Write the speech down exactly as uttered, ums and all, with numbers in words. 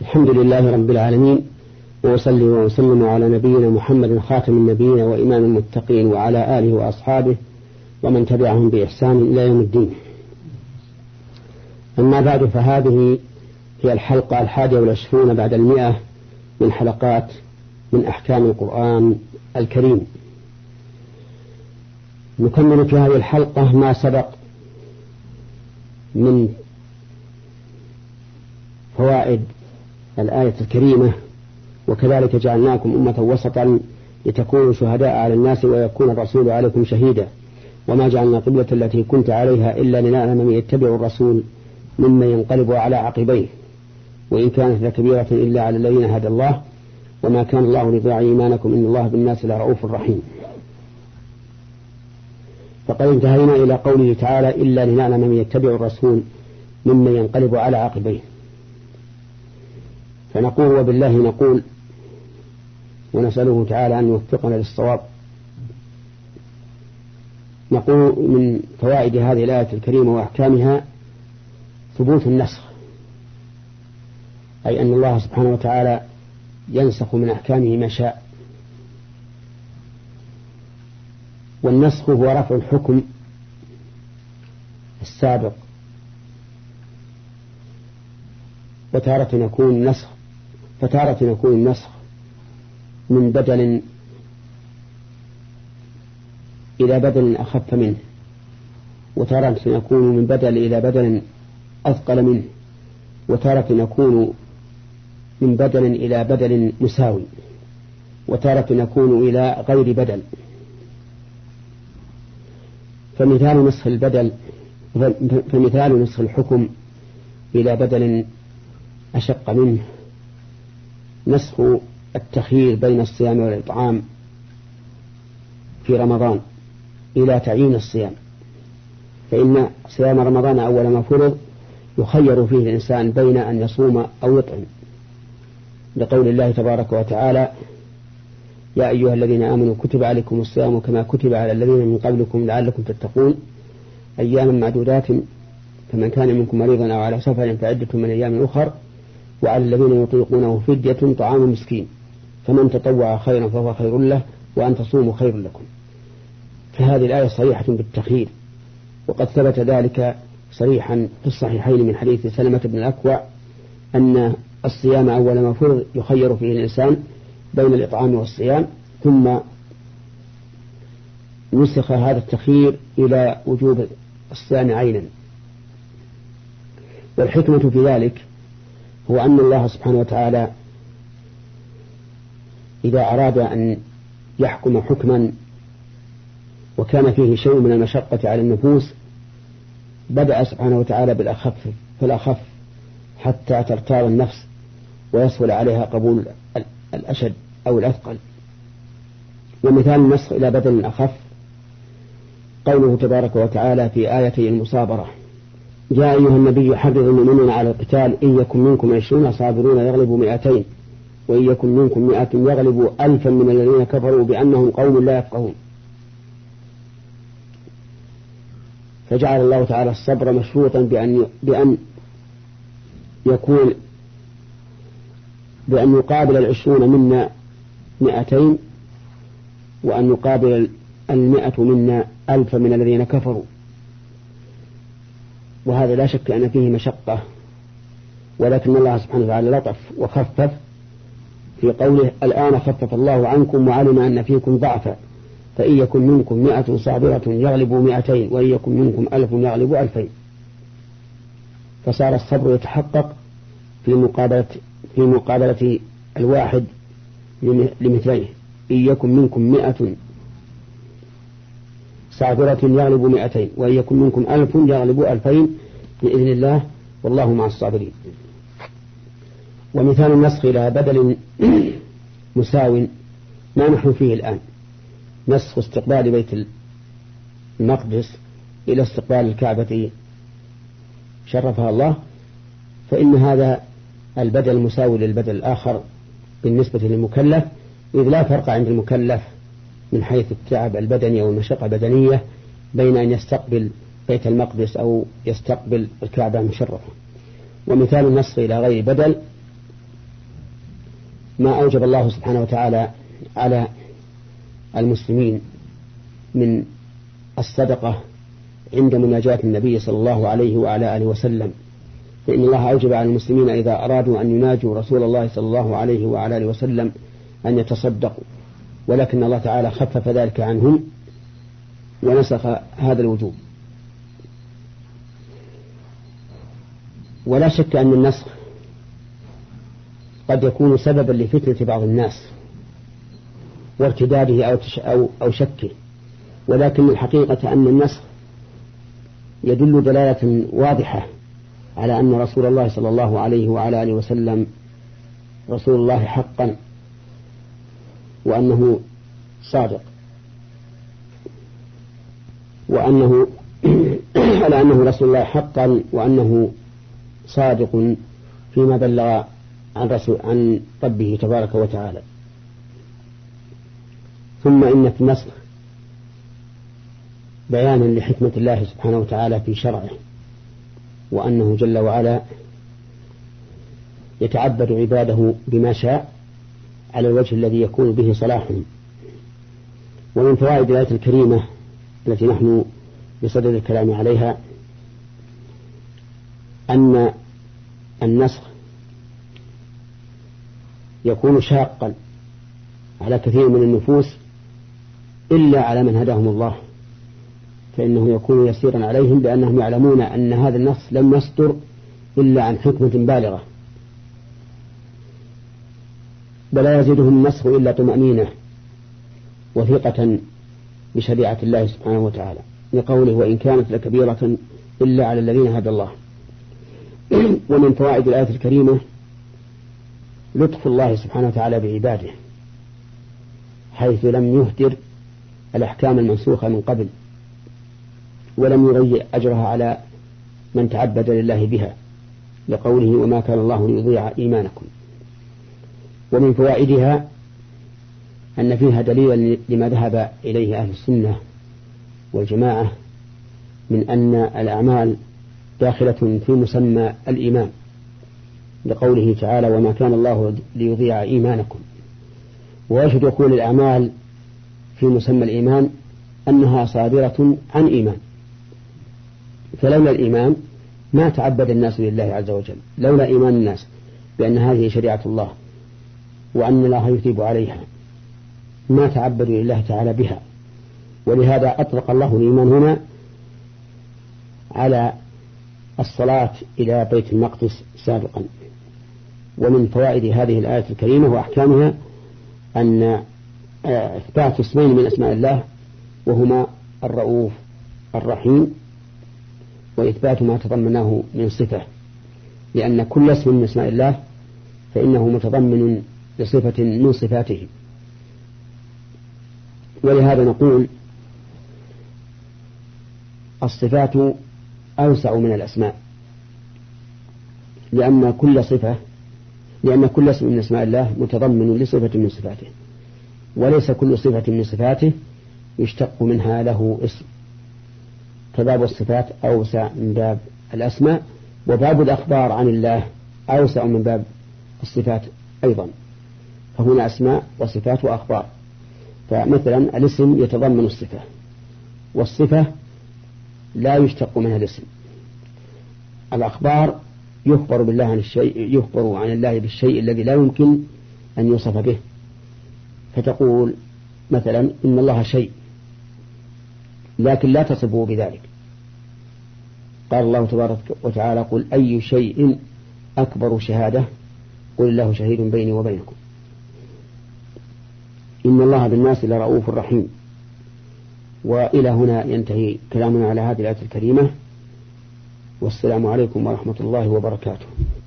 الحمد لله رب العالمين، وأصلي وأسلم على نبينا محمد خاتم النبيين وإمام المتقين وعلى آله وأصحابه ومن تبعهم بإحسان إلى يوم الدين. أما بعد، فهذه هي الحلقة الحادية والعشرون بعد المئة من حلقات من أحكام القرآن الكريم. نكمل في هذه الحلقة ما سبق من فوائد الآية الكريمة، وكذلك جعلناكم أمة وسطا لتكونوا شهداء على الناس ويكون الرسول عليكم شهيدا، وما جعلنا قبلة التي كنت عليها إلا لنعلم من يتبع الرسول ممن ينقلب على عقبيه، وإن كانت لكبيرة إلا على الذين هدى الله، وما كان الله ليضيع إيمانكم إن الله بالناس لرؤوف رحيم. فقد انتهينا إلى قوله تعالى: إلا لنعلم من يتبع الرسول ممن ينقلب على عقبيه. فنقول وبالله نقول، ونسأله تعالى أن يوفقنا للصواب. نقول من فوائد هذه الآية الكريمة وأحكامها ثبوت النسخ، أي أن الله سبحانه وتعالى ينسخ من أحكامه ما شاء. والنسخ هو رفع الحكم السابق، وتارة يكون النسخ فتارة يكون النسخ من بدل إلى بدل أخف منه، وتارة يكون من بدل إلى بدل أثقل منه، وتارة يكون من بدل إلى بدل مساوي، وتارة يكون إلى غير بدل. فمثال نسخ البدل فمثال نسخ الحكم إلى بدل أشق منه نسخ التخيير بين الصيام والإطعام في رمضان إلى تعيين الصيام، فإن صيام رمضان أول ما فرض يخير فيه الإنسان بين أن يصوم أو يطعم، لقول الله تبارك وتعالى: يا أيها الذين آمنوا كتب عليكم الصيام كما كتب على الذين من قبلكم لعلكم تتقون أياما معدودات، فمن كان منكم مريضا أو على سفر فعدة من أيام أخر، وعلى الذين يطيقونه فدية طعام مسكين، فمن تطوع خيرا فهو خير له وأن تصوموا خير لكم. فهذه الآية صريحة بالتخيير، وقد ثبت ذلك صريحا في الصحيحين من حديث سلمة بن الأكوع أن الصيام أول ما فرض يخير فيه الإنسان بين الإطعام والصيام، ثم نسخ هذا التخيير إلى وجوب الصيام عينا. والحكمة في ذلك هو أن الله سبحانه وتعالى إذا أراد أن يحكم حكما وكان فيه شيء من المشقة على النفوس بدأ سبحانه وتعالى بالأخف فالأخف حتى ترتاض النفس ويسهل عليها قبول الأشد أو الأثقل. ومثال النسخ إلى بدل أخف قوله تبارك وتعالى في آيتي المصابرة: يا أيها النبي حرض المؤمنين على القتال إن يكن منكم عشرون صابرون يغلبوا مئتين وإن يكن منكم مئة يغلبوا ألفا من الذين كفروا بأنهم قوم لا يفقهون. فجعل الله تعالى الصبر مشروطا بأن بأن يكون بأن يقابل العشرون منا مئتين، وأن يقابل المئة منا ألف من الذين كفروا. وهذا لا شك أن فيه مشقة، ولكن الله سبحانه وتعالى لطف وخفف في قوله: الآن خفف الله عنكم وعلم أن فيكم ضعفا فإن يكن منكم مئة صابرة يغلبوا مئتين وإن يكن منكم ألف يغلبوا ألفين. فصار الصبر يتحقق في مقابلة في مقابلة الواحد لمثليه. إن يكن منكم مئة صابرة يغلبوا مئتين وإن يكن منكم ألف يغلبوا ألفين بإذن الله والله مع الصابرين. ومثال النسخ إلى بدل مساو ما نحن فيه الآن، نسخ استقبال بيت المقدس إلى استقبال الكعبة شرفها الله، فإن هذا البدل مساوي للبدل الآخر بالنسبة للمكلف، إذ لا فرق عند المكلف من حيث التعب البدني أو المشقة البدنية بين أن يستقبل بيت المقدس أو يستقبل الكعبة المشرفة. ومثال النسخ إلى غير بدل ما أوجب الله سبحانه وتعالى على المسلمين من الصدقة عند مناجاة النبي صلى الله عليه وعلى آله وسلم، فإن الله أوجب على المسلمين إذا أرادوا أن يناجوا رسول الله صلى الله عليه وعلى آله وسلم أن يتصدقوا، ولكن الله تعالى خفف ذلك عنهم ونسخ هذا الوجوب. ولا شك أن النسخ قد يكون سببا لفتنة بعض الناس وارتداده أو, أو, أو شكه، ولكن الحقيقة أن النسخ يدل دلالة واضحة على أن رسول الله صلى الله عليه وعلى آله وسلم رسول الله حقا، وأنه صادق، وأنه على أنه رسول الله حقا وأنه صادق فيما بلغ عن رسول عن ربه تبارك وتعالى. ثم إن في النسخ بيانا لحكمة الله سبحانه وتعالى في شرعه، وأنه جل وعلا يتعبد عباده بما شاء على الوجه الذي يكون به صلاحهم. ومن فوائد الآية الكريمة التي نحن بصدد الكلام عليها أن النسخ يكون شاقا على كثير من النفوس إلا على من هداهم الله، فإنه يكون يسيرا عليهم بأنهم يعلمون أن هذا النص لم يصدر إلا عن حكمة بالغة، ولا يزيدهم النسخ إلا طمأنينة وثقة بشريعة الله سبحانه وتعالى، لقوله وإن كانت لكبيرة إلا على الذين هدى الله. ومن فوائد الآية الكريمة لطف الله سبحانه وتعالى بعباده، حيث لم يهدر الأحكام المنسوخة من قبل، ولم يضيع أجرها على من تعبد لله بها، لقوله وما كان الله ليضيع إيمانكم. ومن فوائدها أن فيها دليلا لما ذهب إليه أهل السنة والجماعة من أن الأعمال داخلة في مسمى الإيمان، لقوله تعالى وما كان الله ليضيع إيمانكم. ووجه دخول الأعمال في مسمى الإيمان أنها صادرة عن إيمان، فلولا الإيمان ما تعبد الناس لله عز وجل، لولا إيمان الناس بأن هذه شريعة الله وأن الله يثيب عليها ما تعبدوا لله تعالى بها. ولهذا أطلق الله الإيمان هنا على الصلاة إلى بيت المقدس سابقا. ومن فوائد هذه الآية الكريمة وأحكامها أن إثبات اسمين من أسماء الله وهما الرؤوف الرحيم، وإثبات ما تضمناه من صفة، لأن كل اسم من أسماء الله فإنه متضمن لصفة من صفاته. ولهذا نقول الصفات أوسع من الأسماء، لأن كل صفة لأن كل اسم من أسماء الله متضمن لصفة من صفاته، وليس كل صفة من صفاته يشتق منها له اسم، فباب الصفات أوسع من باب الأسماء، وباب الأخبار عن الله أوسع من باب الصفات أيضا، فهنا أسماء وصفات وأخبار. فمثلا الاسم يتضمن الصفة، والصفة لا يشتق منها الاسم. الأخبار يخبر بالله عن الشيء يخبر عن الله بالشيء الذي لا يمكن أن يوصف به، فتقول مثلا إن الله شيء لكن لا تصفه بذلك. قال الله تبارك وتعالى قل أي شيء أكبر شهادة قل الله شهيد بيني وبينكم. إن الله بالناس لرؤوف رحيم. وإلى هنا ينتهي كلامنا على هذه الآية الكريمة، والسلام عليكم ورحمة الله وبركاته.